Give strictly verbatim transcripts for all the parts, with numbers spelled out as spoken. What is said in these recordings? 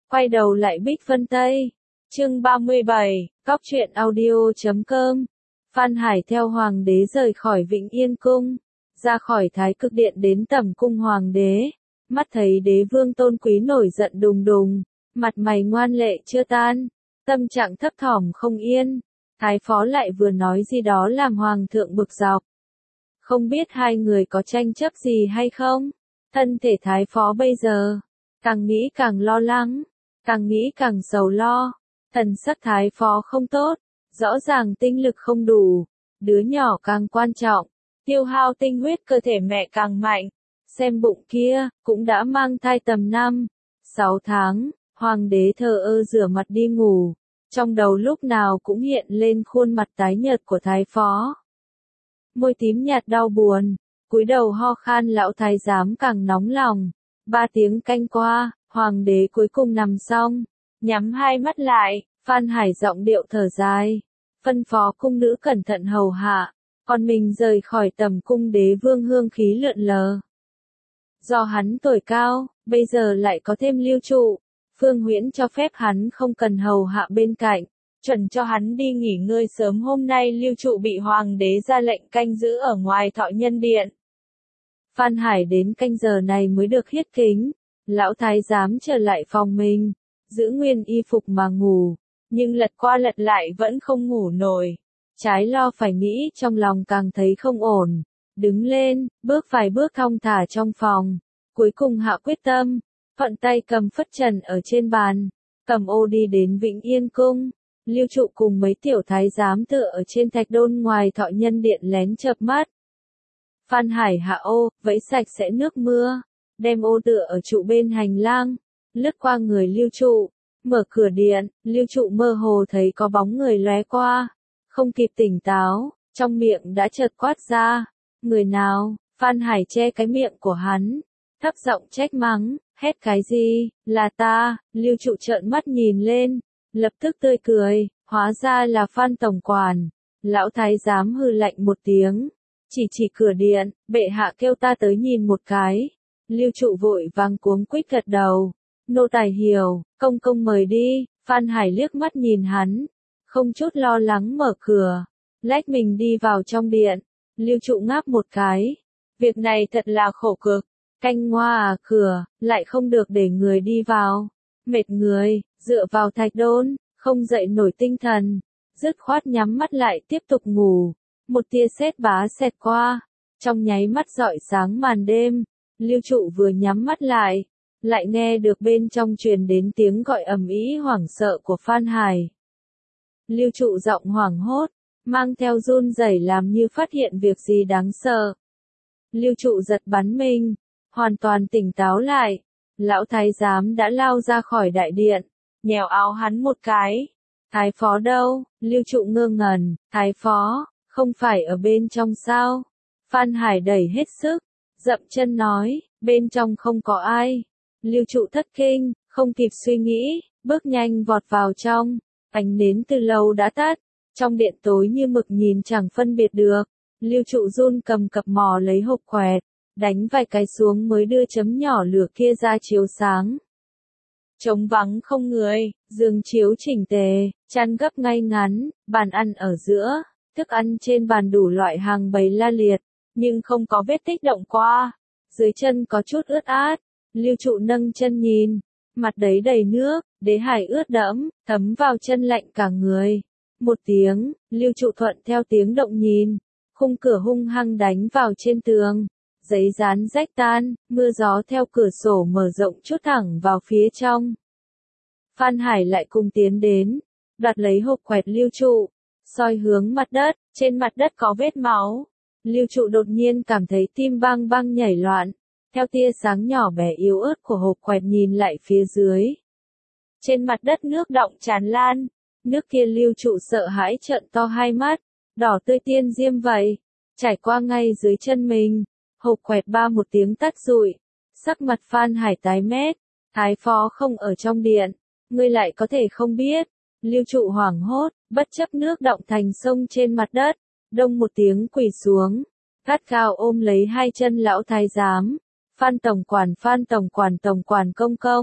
Quay đầu lại Bích Vân Tây. Chương ba mươi bảy, Cóc truyện audio chấm com. Phan Hải theo hoàng đế rời khỏi Vĩnh Yên cung, ra khỏi Thái Cực điện đến tẩm cung hoàng đế. Mắt thấy đế vương tôn quý nổi giận đùng đùng, mặt mày ngoan lệ chưa tan, tâm trạng thấp thỏm không yên. Thái phó lại vừa nói gì đó làm hoàng thượng bực dọc. Không biết hai người có tranh chấp gì hay không? Thân thể thái phó bây giờ, càng nghĩ càng lo lắng, càng nghĩ càng sầu lo. Thần sắc thái phó không tốt, rõ ràng tinh lực không đủ, đứa nhỏ càng quan trọng, tiêu hao tinh huyết cơ thể mẹ càng mạnh. Xem bụng kia, cũng đã mang thai tầm năm, sáu tháng, hoàng đế thờ ơ rửa mặt đi ngủ, trong đầu lúc nào cũng hiện lên khuôn mặt tái nhợt của thái phó. Môi tím nhạt đau buồn, cúi đầu ho khan lão thái giám càng nóng lòng. Ba tiếng canh qua, hoàng đế cuối cùng nằm xong, nhắm hai mắt lại, Phan Hải giọng điệu thở dài, phân phó cung nữ cẩn thận hầu hạ, còn mình rời khỏi tầm cung đế vương hương khí lượn lờ. Do hắn tuổi cao, bây giờ lại có thêm Lưu Trụ, Phương Huyễn cho phép hắn không cần hầu hạ bên cạnh, chuẩn cho hắn đi nghỉ ngơi sớm. Hôm nay Lưu Trụ bị hoàng đế ra lệnh canh giữ ở ngoài Thọ Nhân điện. Phan Hải đến canh giờ này mới được hiết kính, lão thái giám trở lại phòng mình, giữ nguyên y phục mà ngủ, nhưng lật qua lật lại vẫn không ngủ nổi. Trái lo phải nghĩ trong lòng càng thấy không ổn, đứng lên, bước vài bước thong thả trong phòng, cuối cùng hạ quyết tâm, thuận tay cầm phất trần ở trên bàn, cầm ô đi đến Vĩnh Yên cung. Lưu Trụ cùng mấy tiểu thái giám tựa ở trên thạch đôn ngoài Thọ Nhân điện lén chợp mắt. Phan Hải hạ ô, vẫy sạch sẽ nước mưa, đem ô tựa ở trụ bên hành lang, lướt qua người Lưu Trụ, mở cửa điện. Lưu Trụ mơ hồ thấy có bóng người lóe qua, không kịp tỉnh táo, trong miệng đã chợt quát ra, người nào? Phan Hải che cái miệng của hắn, thấp giọng trách mắng, hét cái gì? Là ta. Lưu Trụ trợn mắt nhìn lên, lập tức tươi cười, hóa ra là Phan tổng quản. Lão thái giám hừ lạnh một tiếng, chỉ chỉ cửa điện, bệ hạ kêu ta tới nhìn một cái. Lưu Trụ vội vàng cuống quýt gật đầu, nô tài hiểu, công công mời đi. Phan Hải liếc mắt nhìn hắn, không chút lo lắng mở cửa, lách mình đi vào trong điện. Lưu Trụ ngáp một cái, việc này thật là khổ cực, canh ngoa à cửa, lại không được để người đi vào, mệt người, dựa vào thạch đôn, không dậy nổi tinh thần, dứt khoát nhắm mắt lại tiếp tục ngủ. Một tia sét bá xẹt qua, trong nháy mắt rọi sáng màn đêm. Lưu Trụ vừa nhắm mắt lại, lại nghe được bên trong truyền đến tiếng gọi ầm ĩ hoảng sợ của Phan Hải. Lưu Trụ giọng hoảng hốt, mang theo run rẩy làm như phát hiện việc gì đáng sợ. Lưu Trụ giật bắn mình, hoàn toàn tỉnh táo lại. Lão thái giám đã lao ra khỏi đại điện, nhéo áo hắn một cái. Thái phó đâu? Lưu Trụ ngơ ngẩn, thái phó, không phải ở bên trong sao? Phan Hải đẩy hết sức, dậm chân nói, bên trong không có ai. Lưu Trụ thất kinh, không kịp suy nghĩ, bước nhanh vọt vào trong. Ánh nến từ lâu đã tắt, trong điện tối như mực nhìn chẳng phân biệt được. Lưu Trụ run cầm cập mò lấy hộp quẹt, đánh vài cái xuống mới đưa chấm nhỏ lửa kia ra chiếu sáng. Trống vắng không người, giường chiếu chỉnh tề, chăn gấp ngay ngắn, bàn ăn ở giữa, thức ăn trên bàn đủ loại hàng bày la liệt, nhưng không có vết tích động qua. Dưới chân có chút ướt át, Lưu Trụ nâng chân nhìn, mặt đấy đầy nước, đế hải ướt đẫm, thấm vào chân lạnh cả người. Một tiếng, Lưu Trụ thuận theo tiếng động nhìn, khung cửa hung hăng đánh vào trên tường, giấy dán rách tan, mưa gió theo cửa sổ mở rộng chút thẳng vào phía trong. Phan Hải lại cùng tiến đến, đoạt lấy hộp quẹt Lưu Trụ, soi hướng mặt đất, trên mặt đất có vết máu. Lưu Trụ đột nhiên cảm thấy tim bang bang nhảy loạn, theo tia sáng nhỏ bé yếu ớt của hộp quẹt nhìn lại phía dưới. Trên mặt đất nước đọng tràn lan, nước kia. Lưu Trụ sợ hãi trợn to hai mắt, đỏ tươi tiên diêm vậy, trải qua ngay dưới chân mình. Hộp quẹt ba một tiếng tắt rụi, sắc mặt Phan Hải tái mét, thái phó không ở trong điện, ngươi lại có thể không biết. Lưu Trụ hoảng hốt, bất chấp nước đọng thành sông trên mặt đất, đông một tiếng quỳ xuống, gắt gao ôm lấy hai chân lão thái giám. Phan tổng quản, Phan tổng quản, tổng quản công công,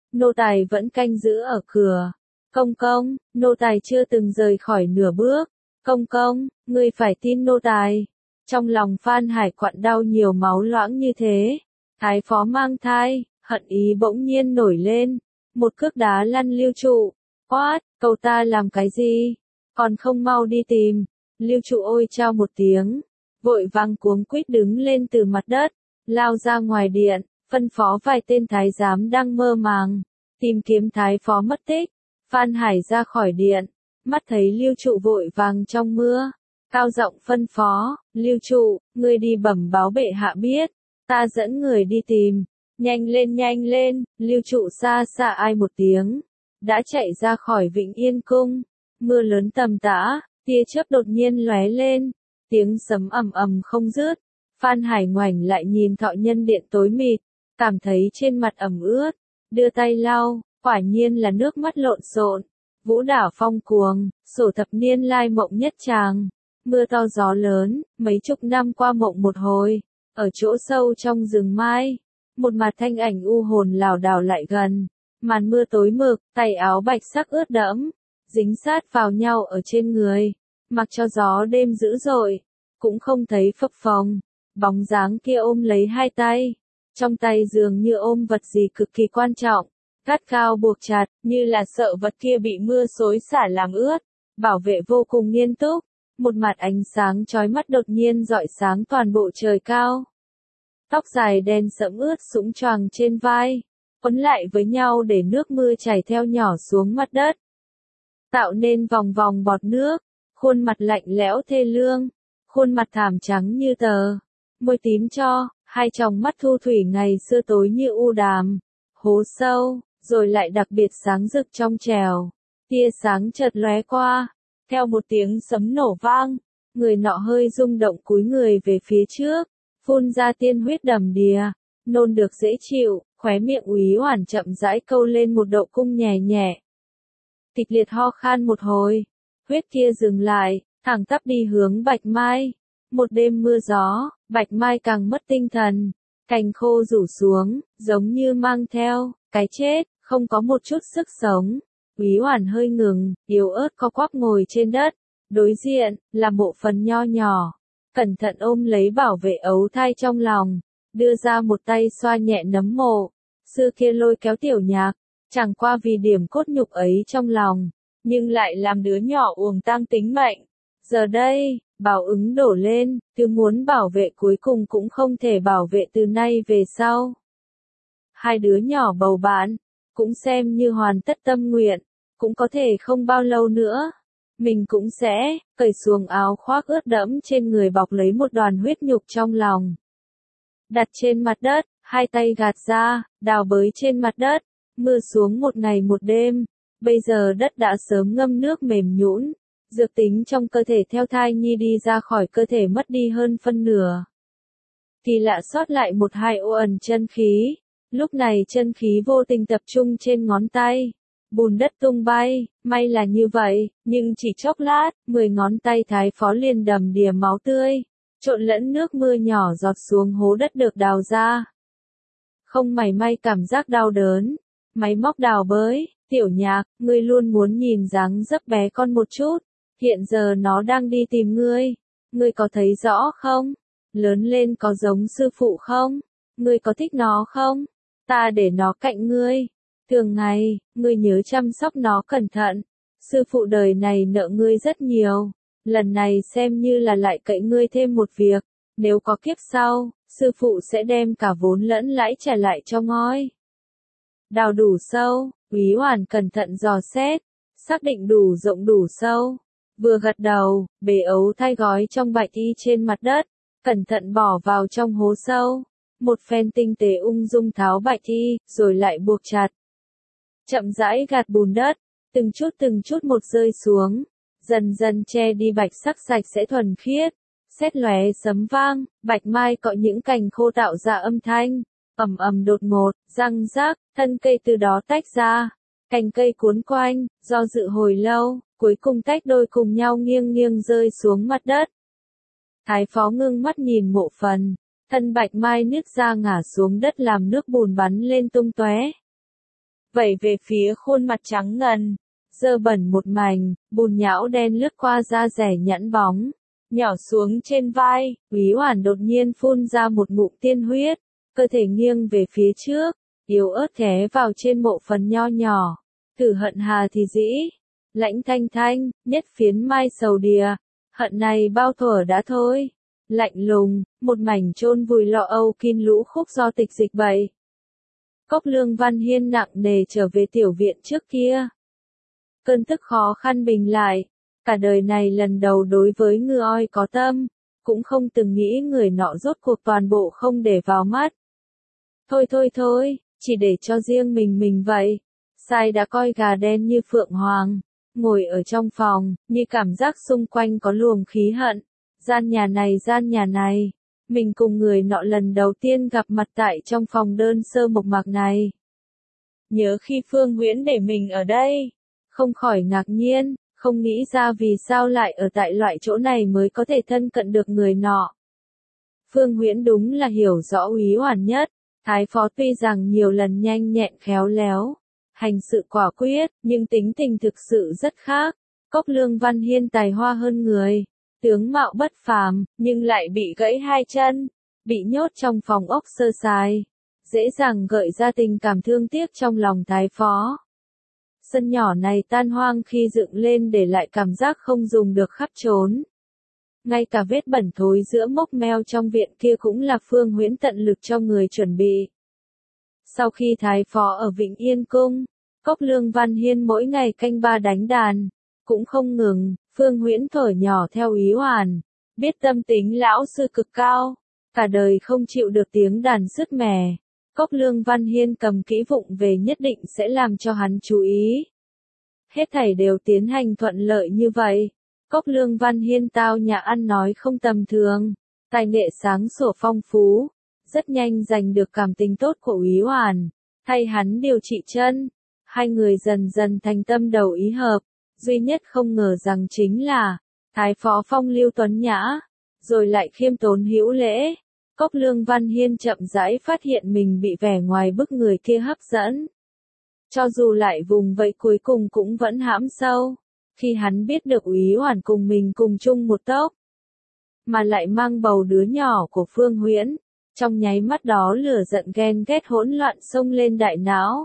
nô tài vẫn canh giữ ở cửa. Công công, nô tài chưa từng rời khỏi nửa bước. Công công, ngươi phải tin nô tài. Trong lòng Phan Hải quặn đau nhiều máu loãng như thế. Thái phó mang thai, hận ý bỗng nhiên nổi lên. Một cước đá lăn Lưu Trụ. Quát, cậu ta làm cái gì? Còn không mau đi tìm. Lưu Trụ ôi chao một tiếng. Vội vàng cuống quýt đứng lên từ mặt đất. Lao ra ngoài điện, phân phó vài tên thái giám đang mơ màng. Tìm kiếm thái phó mất tích. Phan Hải ra khỏi điện. Mắt thấy Lưu Trụ vội vàng trong mưa. Cao giọng phân phó, Lưu Trụ, ngươi đi bẩm báo bệ hạ biết. Ta dẫn người đi tìm. Nhanh lên nhanh lên, Lưu Trụ xa xa ai một tiếng. Đã chạy ra khỏi Vĩnh Yên Cung. Mưa lớn tầm tã, tia chớp đột nhiên lóe lên. Tiếng sấm ầm ầm không dứt. Phan Hải ngoảnh lại nhìn thọ nhân điện tối mịt. Cảm thấy trên mặt ẩm ướt. Đưa tay lau, quả nhiên là nước mắt lộn xộn. Vũ đảo phong cuồng, sổ thập niên lai mộng nhất tràng. Mưa to gió lớn, mấy chục năm qua mộng một hồi. Ở chỗ sâu trong rừng mai. Một mặt thanh ảnh u hồn lảo đảo lại gần. Màn mưa tối mực, tay áo bạch sắc ướt đẫm. Dính sát vào nhau ở trên người. Mặc cho gió đêm dữ dội. Cũng không thấy phập phồng. Bóng dáng kia ôm lấy hai tay. Trong tay dường như ôm vật gì cực kỳ quan trọng. Gắt cao buộc chặt, như là sợ vật kia bị mưa xối xả làm ướt. Bảo vệ vô cùng nghiêm túc. Một mặt ánh sáng chói mắt đột nhiên rọi sáng toàn bộ trời cao. Tóc dài đen sẫm ướt sũng choàng trên vai. Quấn lại với nhau để nước mưa chảy theo nhỏ xuống mặt đất. Tạo nên vòng vòng bọt nước. Khuôn mặt lạnh lẽo thê lương. Khuôn mặt thảm trắng như tờ. Môi tím cho, hai tròng mắt thu thủy ngày xưa tối như u đàm. Hố sâu, rồi lại đặc biệt sáng rực trong trèo. Tia sáng chợt lóe qua. Theo một tiếng sấm nổ vang, người nọ hơi rung động cúi người về phía trước, phun ra tiên huyết đầm đìa, nôn được dễ chịu, khóe miệng úy oản chậm rãi câu lên một độ cung nhẹ nhẹ. Kịch liệt ho khan một hồi, huyết kia dừng lại, thẳng tắp đi hướng Bạch Mai. Một đêm mưa gió, Bạch Mai càng mất tinh thần, cành khô rủ xuống, giống như mang theo cái chết, không có một chút sức sống. Úy Oản hơi ngừng, yếu ớt co quắp ngồi trên đất, đối diện là Mộ Phần nho nhỏ, cẩn thận ôm lấy bảo vệ ấu thai trong lòng, đưa ra một tay xoa nhẹ nấm mộ. Xưa kia lôi kéo Tiểu Nhạc, chẳng qua vì điểm cốt nhục ấy trong lòng, nhưng lại làm đứa nhỏ uổng tang tính mệnh. Giờ đây, báo ứng đổ lên, thứ muốn bảo vệ cuối cùng cũng không thể bảo vệ từ nay về sau. Hai đứa nhỏ bầu bạn, cũng xem như hoàn tất tâm nguyện. Cũng có thể không bao lâu nữa, mình cũng sẽ cởi xuồng áo khoác ướt đẫm trên người bọc lấy một đoàn huyết nhục trong lòng. Đặt trên mặt đất, hai tay gạt ra, đào bới trên mặt đất, mưa xuống một ngày một đêm, bây giờ đất đã sớm ngâm nước mềm nhũn, dược tính trong cơ thể theo thai nhi đi ra khỏi cơ thể mất đi hơn phân nửa. Kỳ lạ sót lại một hai ô ẩn chân khí, lúc này chân khí vô tình tập trung trên ngón tay. Bùn đất tung bay, may là như vậy, nhưng chỉ chốc lát, mười ngón tay thái phó liền đầm đìa máu tươi, trộn lẫn nước mưa nhỏ giọt xuống hố đất được đào ra. Không mảy may cảm giác đau đớn, máy móc đào bới, Tiểu Nhạc, ngươi luôn muốn nhìn dáng dấp bé con một chút, hiện giờ nó đang đi tìm ngươi, ngươi có thấy rõ không? Lớn lên có giống sư phụ không? Ngươi có thích nó không? Ta để nó cạnh ngươi. Thường ngày, ngươi nhớ chăm sóc nó cẩn thận. Sư phụ đời này nợ ngươi rất nhiều. Lần này xem như là lại cậy ngươi thêm một việc. Nếu có kiếp sau, sư phụ sẽ đem cả vốn lẫn lãi trả lại cho ngói. Đào đủ sâu, Úy Oản cẩn thận dò xét, xác định đủ rộng đủ sâu. Vừa gật đầu, bế ấu thai gói trong bạch y trên mặt đất, cẩn thận bỏ vào trong hố sâu. Một phen tinh tế ung dung tháo bạch y, rồi lại buộc chặt. Chậm rãi gạt bùn đất, từng chút từng chút một rơi xuống, dần dần che đi bạch sắc sạch sẽ thuần khiết. Sét lóe sấm vang, Bạch Mai cọ những cành khô tạo ra âm thanh, ầm ầm đột ngột, răng rắc, thân cây từ đó tách ra, cành cây cuốn quanh, do dự hồi lâu, cuối cùng tách đôi cùng nhau nghiêng nghiêng rơi xuống mặt đất. Thái phó ngưng mắt nhìn Mộ Phần, thân Bạch Mai nứt ra ngả xuống đất làm nước bùn bắn lên tung tóe. vẩy về phía khuôn mặt trắng ngần, dơ bẩn một mảnh, bùn nhão đen lướt qua da rẻ nhẵn bóng, nhỏ xuống trên vai, Úy Oản đột nhiên phun ra một ngụm tiên huyết, cơ thể nghiêng về phía trước, yếu ớt ghé vào trên mộ phần nho nhỏ, thử hận hà thì dĩ, lãnh thanh thanh, nhất phiến mai sầu đìa, hận này bao thuở đã thôi, lạnh lùng, một mảnh chôn vùi lo âu kin lũ khúc do tịch dịch bậy. Cốc Lương Văn Hiên nặng nề trở về tiểu viện trước kia. Cơn tức khó khăn bình lại, cả đời này lần đầu đối với ngư oi có tâm, cũng không từng nghĩ người nọ rốt cuộc toàn bộ không để vào mắt. Thôi thôi thôi, chỉ để cho riêng mình mình vậy. Sai đã coi gà đen như phượng hoàng, ngồi ở trong phòng, như cảm giác xung quanh có luồng khí hận. Gian nhà này gian nhà này, mình cùng người nọ lần đầu tiên gặp mặt tại trong phòng đơn sơ mộc mạc này. Nhớ khi Phương Huyễn để mình ở đây, không khỏi ngạc nhiên, không nghĩ ra vì sao lại ở tại loại chỗ này mới có thể thân cận được người nọ. Phương Huyễn đúng là hiểu rõ Úy Oản nhất, Thái phó tuy rằng nhiều lần nhanh nhẹn khéo léo, hành sự quả quyết, nhưng tính tình thực sự rất khác. Cốc Lương Văn Hiên tài hoa hơn người, tướng mạo bất phàm, nhưng lại bị gãy hai chân, bị nhốt trong phòng ốc sơ sài, dễ dàng gợi ra tình cảm thương tiếc trong lòng Thái phó. Sân nhỏ này tan hoang khi dựng lên để lại cảm giác không dùng được khắp trốn. Ngay cả vết bẩn thối giữa mốc meo trong viện kia cũng là Phương Huyễn tận lực cho người chuẩn bị. Sau khi Thái phó ở Vĩnh Yên Cung, Cốc Lương Văn Hiên mỗi ngày canh ba đánh đàn, cũng không ngừng, Phương Huyễn thổi nhỏ theo Úy Oản, biết tâm tính lão sư cực cao, cả đời không chịu được tiếng đàn sứt mẻ. Cốc Lương Văn Hiên cầm kỹ vụng về nhất định sẽ làm cho hắn chú ý. Hết thảy đều tiến hành thuận lợi như vậy. Cốc Lương Văn Hiên tao nhã ăn nói không tầm thường, tài nghệ sáng sủa phong phú, rất nhanh giành được cảm tình tốt của Úy Oản, thay hắn điều trị chân. Hai người dần dần thành tâm đầu ý hợp, duy nhất không ngờ rằng chính là, Thái phó phong lưu tuấn nhã, rồi lại khiêm tốn hữu lễ. Cốc Lương Văn Hiên chậm rãi phát hiện mình bị vẻ ngoài bức người kia hấp dẫn. Cho dù lại vùng vẫy cuối cùng cũng vẫn hãm sâu, khi hắn biết được Úy Oản cùng mình cùng chung một tốc, mà lại mang bầu đứa nhỏ của Phương Huyễn, trong nháy mắt đó lửa giận ghen ghét hỗn loạn xông lên đại não.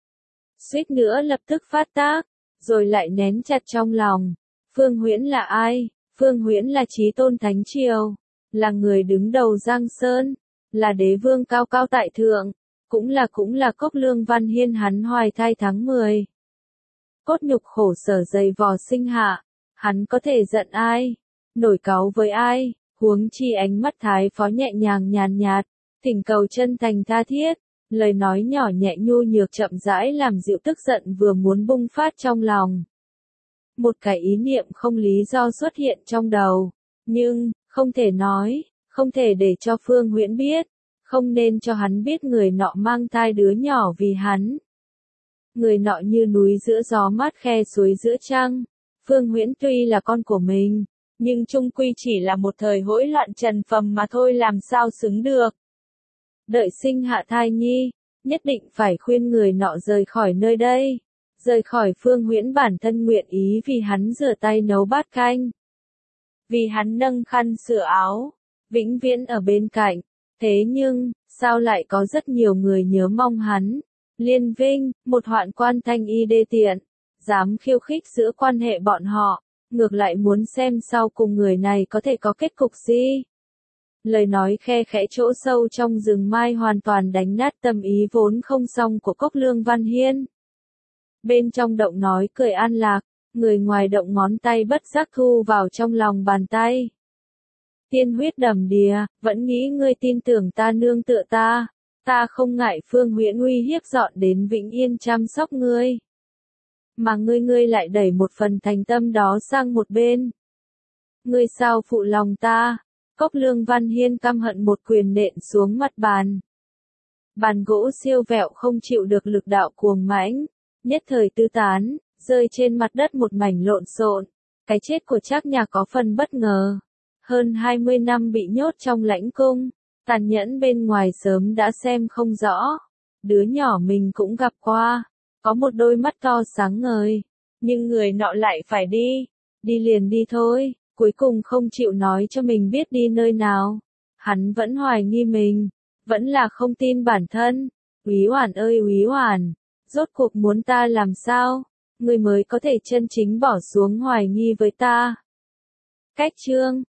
Suýt nữa lập tức phát tác, rồi lại nén chặt trong lòng. Phương Huyễn là ai? Phương Huyễn là chí tôn thánh triều, là người đứng đầu Giang Sơn, là đế vương cao cao tại thượng, cũng là cũng là Cốc Lương Văn Hiên hắn hoài thai tháng mười. Cốt nhục khổ sở dày vò sinh hạ, hắn có thể giận ai, nổi cáu với ai, huống chi ánh mắt Thái phó nhẹ nhàng nhàn nhạt, thỉnh cầu chân thành tha thiết, lời nói nhỏ nhẹ nhu nhược chậm rãi làm dịu tức giận vừa muốn bùng phát trong lòng. Một cái ý niệm không lý do xuất hiện trong đầu, nhưng, không thể nói, không thể để cho Phương Huyễn biết, không nên cho hắn biết người nọ mang thai đứa nhỏ vì hắn. Người nọ như núi giữa gió mát khe suối giữa trăng, Phương Huyễn tuy là con của mình, nhưng chung quy chỉ là một thời hỗn loạn trần phầm mà thôi, làm sao xứng được. Đợi sinh hạ thai nhi, nhất định phải khuyên người nọ rời khỏi nơi đây, rời khỏi Phương Huyễn bản thân nguyện ý vì hắn rửa tay nấu bát canh, vì hắn nâng khăn sửa áo, vĩnh viễn ở bên cạnh. Thế nhưng, sao lại có rất nhiều người nhớ mong hắn? Liên Vinh, một hoạn quan thanh y đê tiện, dám khiêu khích giữa quan hệ bọn họ, ngược lại muốn xem sau cùng người này có thể có kết cục gì. Lời nói khe khẽ chỗ sâu trong rừng mai hoàn toàn đánh nát tâm ý vốn không xong của Cốc Lương Văn Hiên. Bên trong động nói cười an lạc, người ngoài động ngón tay bất giác thu vào trong lòng bàn tay. Tiên huyết đầm đìa, vẫn nghĩ ngươi tin tưởng ta nương tựa ta, ta không ngại Phương Huyễn uy hiếp dọn đến Vĩnh Yên chăm sóc ngươi. Mà ngươi ngươi lại đẩy một phần thành tâm đó sang một bên. Ngươi sao phụ lòng ta? Cốc Lương Văn Hiên căm hận một quyền nện xuống mặt bàn. Bàn gỗ siêu vẹo không chịu được lực đạo cuồng mãnh, nhất thời tứ tán, rơi trên mặt đất một mảnh lộn xộn. Cái chết của Trác Nhạc có phần bất ngờ. Hơn hai mươi năm bị nhốt trong lãnh cung, tàn nhẫn bên ngoài sớm đã xem không rõ. Đứa nhỏ mình cũng gặp qua, có một đôi mắt to sáng ngời, nhưng người nọ lại phải đi, đi liền đi thôi, cuối cùng không chịu nói cho mình biết đi nơi nào. Hắn vẫn hoài nghi mình, vẫn là không tin bản thân. Úy Oản ơi Úy Oản, rốt cuộc muốn ta làm sao, ngươi mới có thể chân chính bỏ xuống hoài nghi với ta. Cách chương